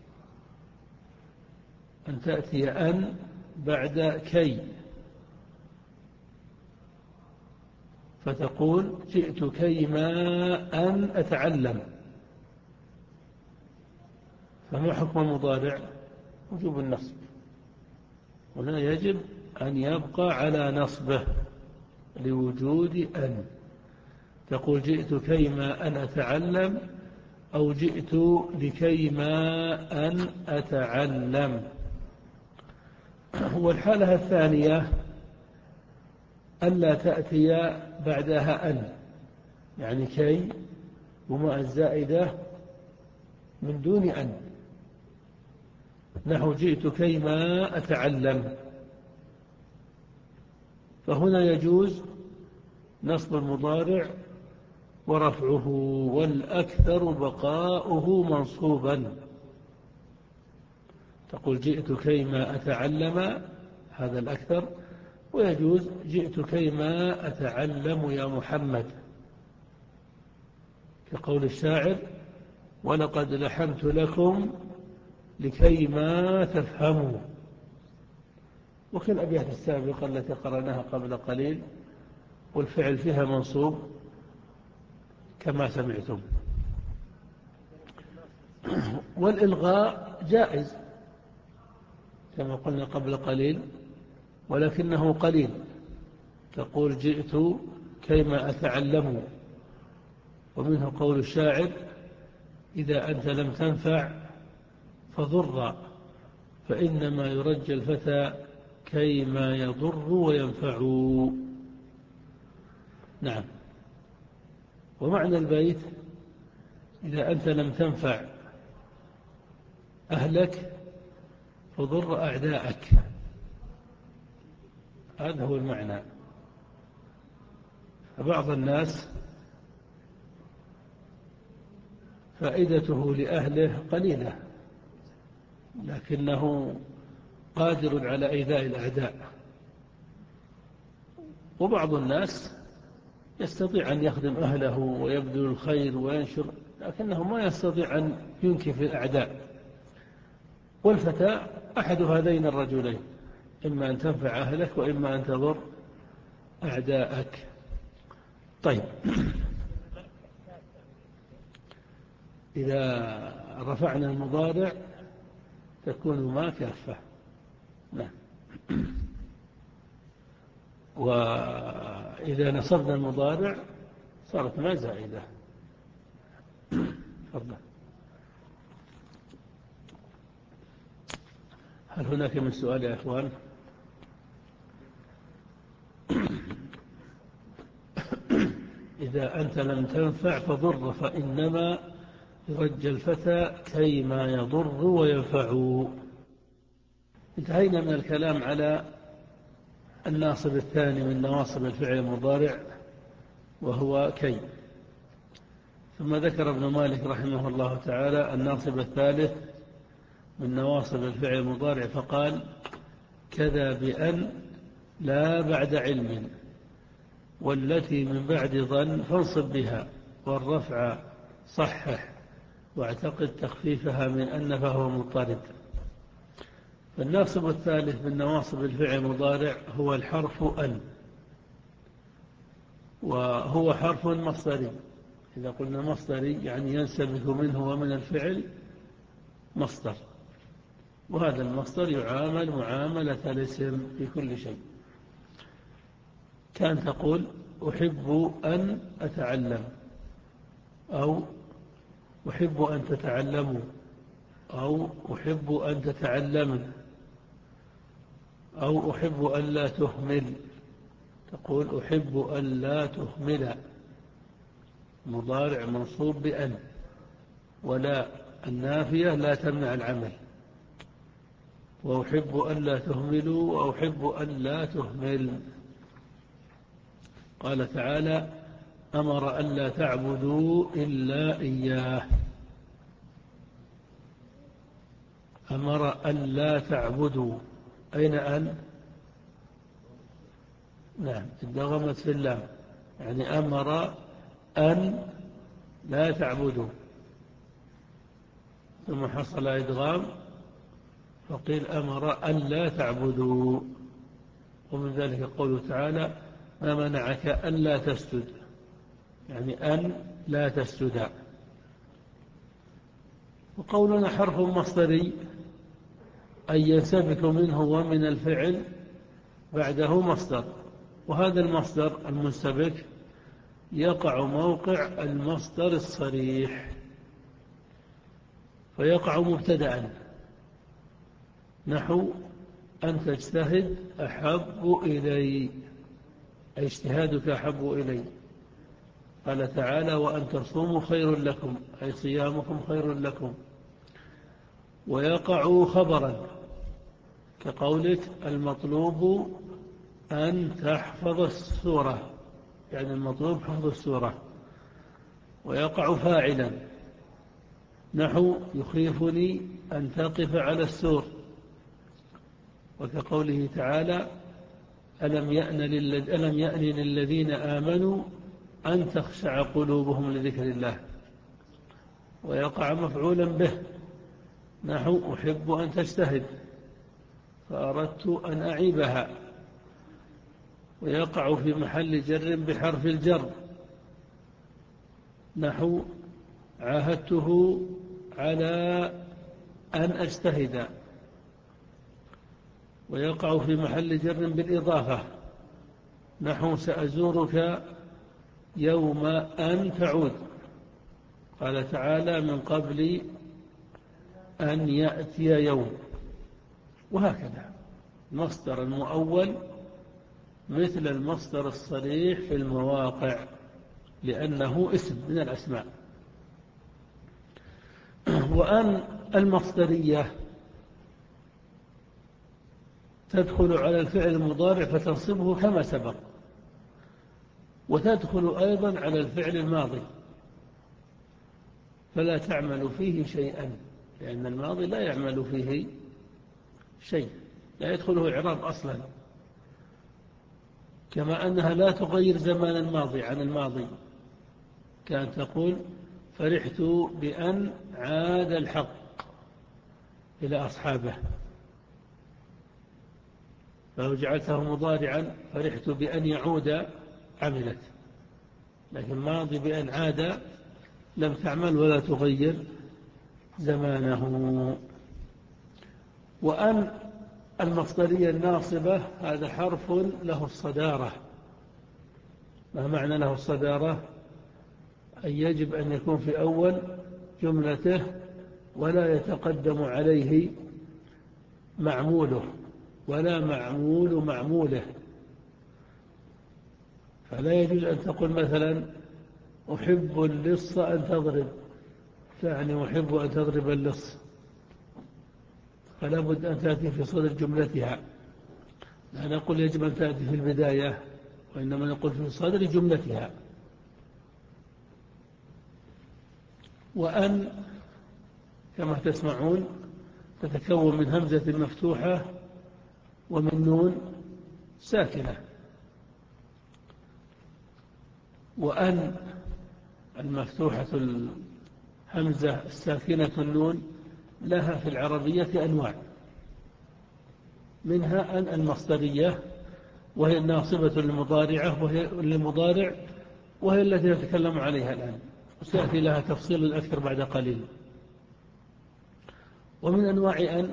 أن تأتي أن بعد كي فتقول جئت كيما أن أتعلم، فما حكم المضارع؟ وجوب النصب، هنا يجب أن يبقى على نصبه لوجود أن. تقول جئت كيما أن أتعلم أو جئت لكيما أن أتعلم. والحالة الثانية ألا تأتي بعدها أن، يعني كي وما الزائدة من دون أن، نحو جئت كيما أتعلم، فهنا يجوز نصب المضارع ورفعه، والأكثر بقاؤه منصوبا. تقول جئت كيما أتعلم، هذا الأكثر، ويجوز جئت كيما أتعلم يا محمد، كقول الشاعر ولقد لحنت لكم لكيما تفهموا. وكالأبيات السابقة التي قرأناها قبل قليل والفعل فيها منصوب كما سمعتم. والإلغاء جائز كما قلنا قبل قليل ولكنه قليل. تقول جئت كيما أتعلم، ومنه قول الشاعر إذا أنت لم تنفع فضر، فإنما يرجى الفتى كيما يضر وينفع. نعم. ومعنى البيت إذا أنت لم تنفع أهلك فضر أعداءك، هذا هو المعنى. فبعض الناس فائدته لأهله قليلة لكنه قادر على إيذاء الأعداء، وبعض الناس يستطيع أن يخدم أهله ويبذل الخير وينشر، لكنه ما يستطيع أن ينكف الأعداء. والفتى أحد هذين الرجلين، إما أن تنفع أهلك وإما أن تضر أعداءك. طيب، إذا رفعنا المضارع تكون ما كافة. نعم. وإذا نصبنا المضارع صارت ما زائدة. تفضل. هل هناك من سؤال يا أخوان؟ إذا أنت لم تنفع فضر، فإنما يرجى الفتى كيما يضر وينفع. انتهينا من الكلام على الناصب الثاني من نواصب الفعل المضارع وهو كي. ثم ذكر ابن مالك رحمه الله تعالى الناصب الثالث من نواصب الفعل المضارع فقال: كذا بأن لا بعد علم، والتي من بعد ظن فانصب بها، والرفع صحح، واعتقد تخفيفها من أن فهو مضطرد. فالناصب الثالث من نواصب الفعل المضارع هو الحرف أن، وهو حرف مصدري. إذا قلنا مصدري يعني ينسبك منه ومن الفعل مصدر، وهذا المصدر يعامل معاملة الاسم في كل شيء. كان تقول: أحب أن أتعلم، أو أحب أن تتعلموا، أو أحب أن تتعلمن، أو أحب أن لا تهمل. تقول: أحب أن لا تهمل، مضارع منصوب بأن، ولا النافية لا تمنع العمل. وأحب أن لا تهملوا، وأحب أن لا تهمل. قال تعالى: أمر أن لا تعبدوا إلا إياه. أمر أن لا تعبدوا، أين أن؟ نعم، ادغمت في اللام، يعني أمر أن لا تعبدوا، ثم حصل إدغام فقيل أمر أن لا تعبدوا. ومن ذلك قوله تعالى: ما منعك أن لا تسجد، يعني أن لا تسجد. وقولنا حرف مصدري أن ينسبك منه ومن الفعل بعده مصدر، وهذا المصدر المنسبك يقع موقع المصدر الصريح، فيقع مبتدأ، نحو أن تجتهد أحب إلي، أي اجتهادك أحب إلي. قال تعالى: وأن تصوموا خير لكم، أي صيامكم خير لكم. ويقع خبرا كقولك: المطلوب أن تحفظ السورة، يعني المطلوب حفظ السورة. ويقع فاعلا نحو: يخيفني أن تقف على السور. وكقوله تعالى: ألم يأن ألم يأن للذين آمنوا أن تخشع قلوبهم لذكر الله. ويقع مفعولا به نحو: أحب أن تجتهد فأردت أن أعيبها. ويقع في محل جر بحرف الجر نحو: عاهدته على أن أجتهد. ويقع في محل جر بالإضافة نحو: سأزورك يوم أن تعود. قال تعالى: من قبل أن يأتي يوم. وهكذا المصدر المؤول مثل المصدر الصريح في المواقع، لأنه اسم من الأسماء. وأن المصدرية تدخل على الفعل المضارع فتنصبه كما سبق، وتدخل أيضا على الفعل الماضي فلا تعمل فيه شيئا، لأن الماضي لا يعمل فيه شيء، لا يدخله إعراب أصلا. كما أنها لا تغير زمان الماضي عن الماضي. كانت تقول: فرحت بأن عاد الحق إلى أصحابه، فلو جعلته مضارعا فرحت بأن يعود عملت، لكن ماضي بأن عاد لم تعمل ولا تغير زمانه. وأن المصدرية الناصبة هذا حرف له الصدارة. ما معنى له الصدارة؟ أي يجب أن يكون في أول جملته ولا يتقدم عليه معموله ولا معمول معموله. فلا يجوز أن تقول مثلا: أحب اللص أن تضرب، تعني أحب أن تضرب اللص، فلا بد أن تأتي في صدر جملتها، لا نقول يجب أن تأتي في البداية، وإنما نقول في صدر جملتها. وأن كما تسمعون تتكون من همزة مفتوحة ومن نون ساكنة. وأن المفتوحة الهمزة الساكنة النون لها في العربية أنواع، منها أن المصدرية وهي الناصبة للمضارعة وهي للمضارع، وهي التي نتكلم عليها الآن، وسيأتي لها تفصيل أكثر بعد قليل. ومن أنواع أن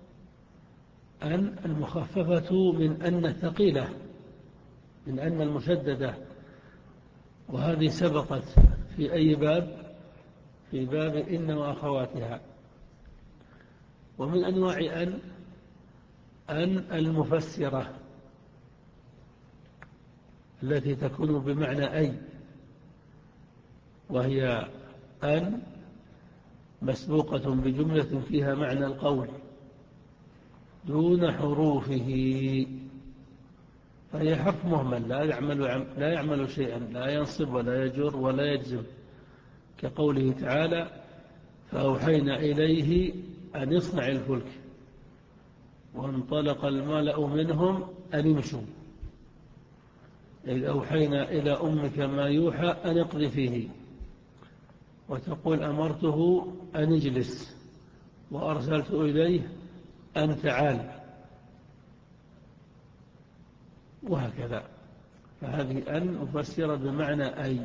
أن المخففة من أن الثقيلة، من أن المشددة، وهذه سبقت في أي باب؟ في باب إن وأخواتها. ومن أنواع أن أن المفسرة التي تكون بمعنى أي، وهي أن مسبوقة بجملة فيها معنى القول دون حروفه، فهي حرف مهمل لا يعمل, لا يعمل شيئا، لا ينصب ولا يجر ولا يجزم، كقوله تعالى فأوحينا إليه أن يصنع الفلك وانطلق الملأ منهم أن امشوا إذ أوحينا إلى أمك ما يوحى أن اقذ فيه، وتقول أمرته أن اجلس وأرسلت إليه أن تعال، وهكذا. فهذه أن مفسرة بمعنى أي.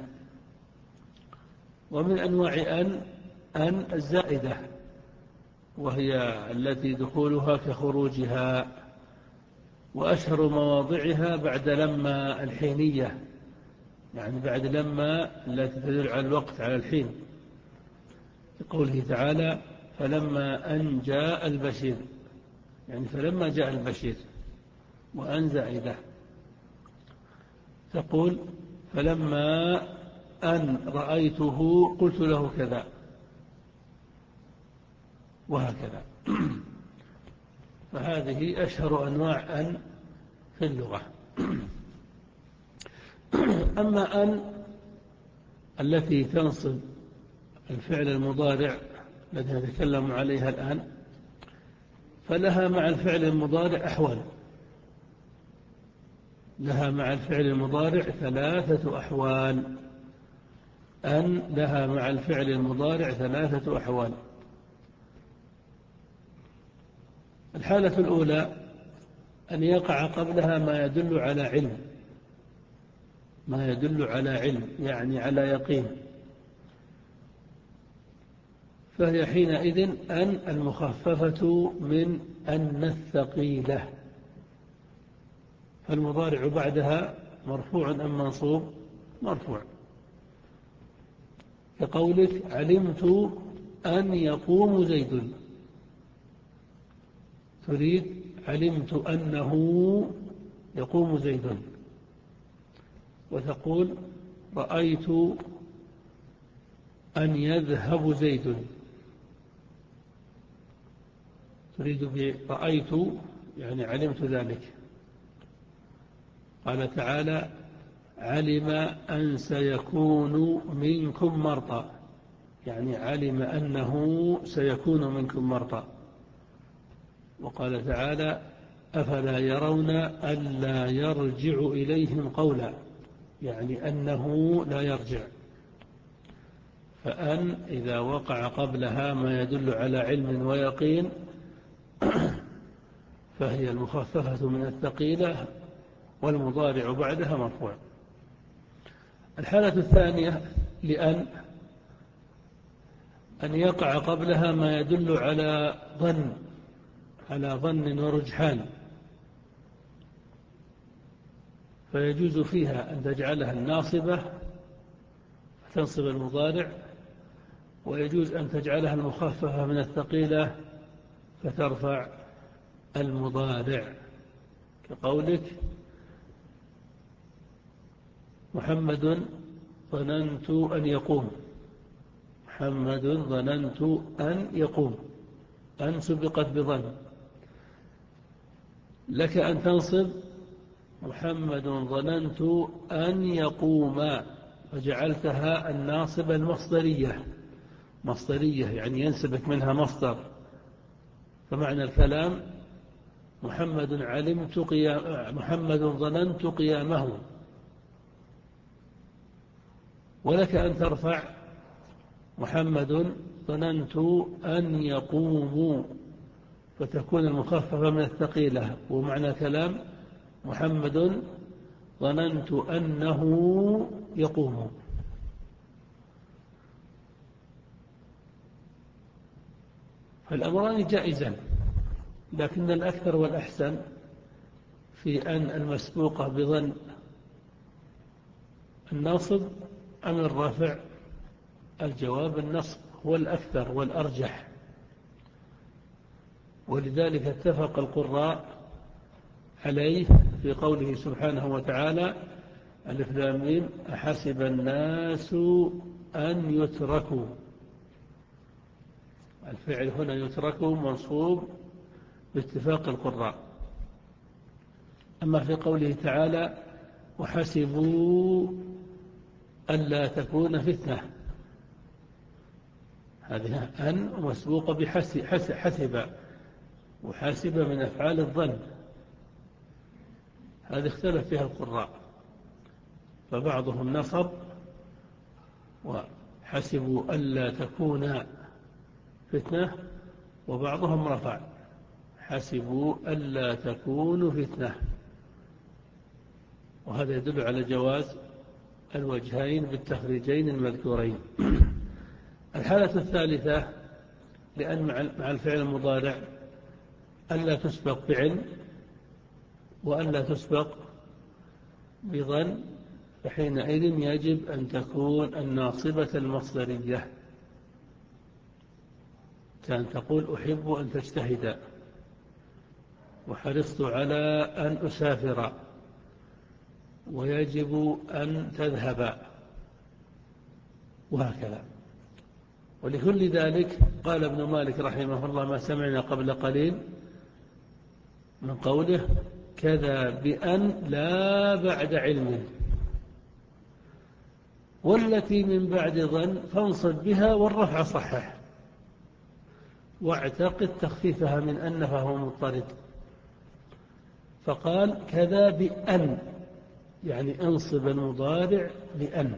ومن أنواع أن أن الزائدة، وهي التي دخولها كخروجها، وأشهر مواضعها بعد لما الحينية، يعني بعد لما التي تدل على الوقت على الحين، كقوله تعالى فلما أن جاء البشير، يعني فلما جاء البشير. وأن زائدة تقول فلما أن رأيته قلت له كذا، وهكذا. فهذه أشهر أنواع أن في اللغة. أما أن التي تنصب الفعل المضارع الذي نتكلم عليها الآن، فلها مع الفعل المضارع أحوال، لها مع الفعل المضارع ثلاثة أحوال. أن لها مع الفعل المضارع ثلاثة أحوال. الحالة الأولى أن يقع قبلها ما يدل على علم، ما يدل على علم يعني على يقين، فهي حينئذ أن المخففة من أن الثقيلة، فالمضارع بعدها مرفوع أم منصوب؟ مرفوع، كقولك علمت أن يقوم زيد، تريد علمت أنه يقوم زيد، وتقول رأيت أن يذهب زيد، تريد برأيت يعني علمت ذلك. قال تعالى علم أن سيكون منكم مرضى، يعني علم أنه سيكون منكم مرضى. وقال تعالى أفلا يرون ألا يرجع إليهم قولا، يعني أنه لا يرجع. فأن إذا وقع قبلها ما يدل على علم ويقين فهي المخففة من الثقيلة، والمضارع بعدها مرفوع. الحالة الثانية لأن أن يقع قبلها ما يدل على ظن، على ظن ورجحان، فيجوز فيها أن تجعلها الناصبة فتنصب المضارع، ويجوز أن تجعلها المخففة من الثقيلة فترفع المضارع، كقولك محمد ظننت أن يقوم، محمد ظننت أن يقوم، أن سبقت بظن. لك أن تنصب محمد ظننت أن يقوم، وجعلتها الناصب المصدرية، مصدرية يعني ينسبك منها مصدر. فمعنى الكلام محمد علمت قيام، محمد ظننت قيامه. ولك أن ترفع محمد ظننت أن يقوموا، فتكون المخففة من الثقيلة. ومعنى كلام محمد ظننت أنه يقوم. فالأمران جائزان، لكن الأكثر والأحسن في أن المسبوقة بظن الناصب أم الرافع. الجواب النصب هو الأكثر والأرجح، ولذلك اتفق القراء عليه في قوله سبحانه وتعالى ألف لام ميم أحسب الناس أن يتركوا. الفعل هنا يتركوا منصوب باتفاق القراء. أما في قوله تعالى وحسبوا ألا تكون فتنة، هذه أن مسبوقة بحسب، وحاسب من أفعال الظن، هذه اختلف فيها القراء، فبعضهم نصب وحسبوا ألا تكون فتنة، وبعضهم رفع حسبوا ألا تكون فتنة. وهذا يدل على جواز الوجهين بالتخريجين المذكورين. الحالة الثالثة لأن مع الفعل المضارع ألا تسبق بعلم وألا تسبق بظن، فحينئذ يجب أن تكون الناصبة المصدرية. كان تقول أحب أن تجتهد، وحرصت على أن أسافر، ويجب أن تذهب، وهكذا. ولكل ذلك قال ابن مالك رحمه الله ما سمعنا قبل قليل من قوله كذا بأن لا بعد علم، والتي من بعد ظن فانصب بها والرفع صحح، واعتقد تخفيفها من أن فهو مضطرد. فقال كذا بأن يعني انصب المضارع بأن،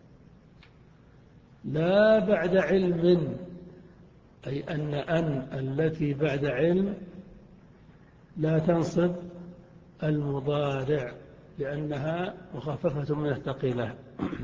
لا بعد علم أي أن أن التي بعد علم لا تنصب المضارع لأنها مخففة من الثقيلة.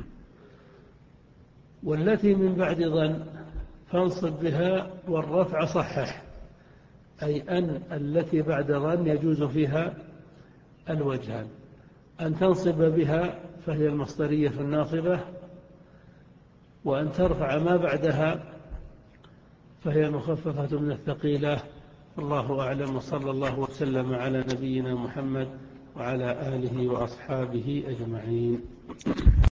والتي من بعد ظن فانصب بها والرفع صحح، أي أن التي بعد ظن يجوز فيها الوجهان، أن تنصب بها فهي المصدرية في الناصبة، وأن ترفع ما بعدها فهي المخففة من الثقيلة. الله أعلم، وصلى الله وسلم على نبينا محمد وعلى آله وأصحابه أجمعين.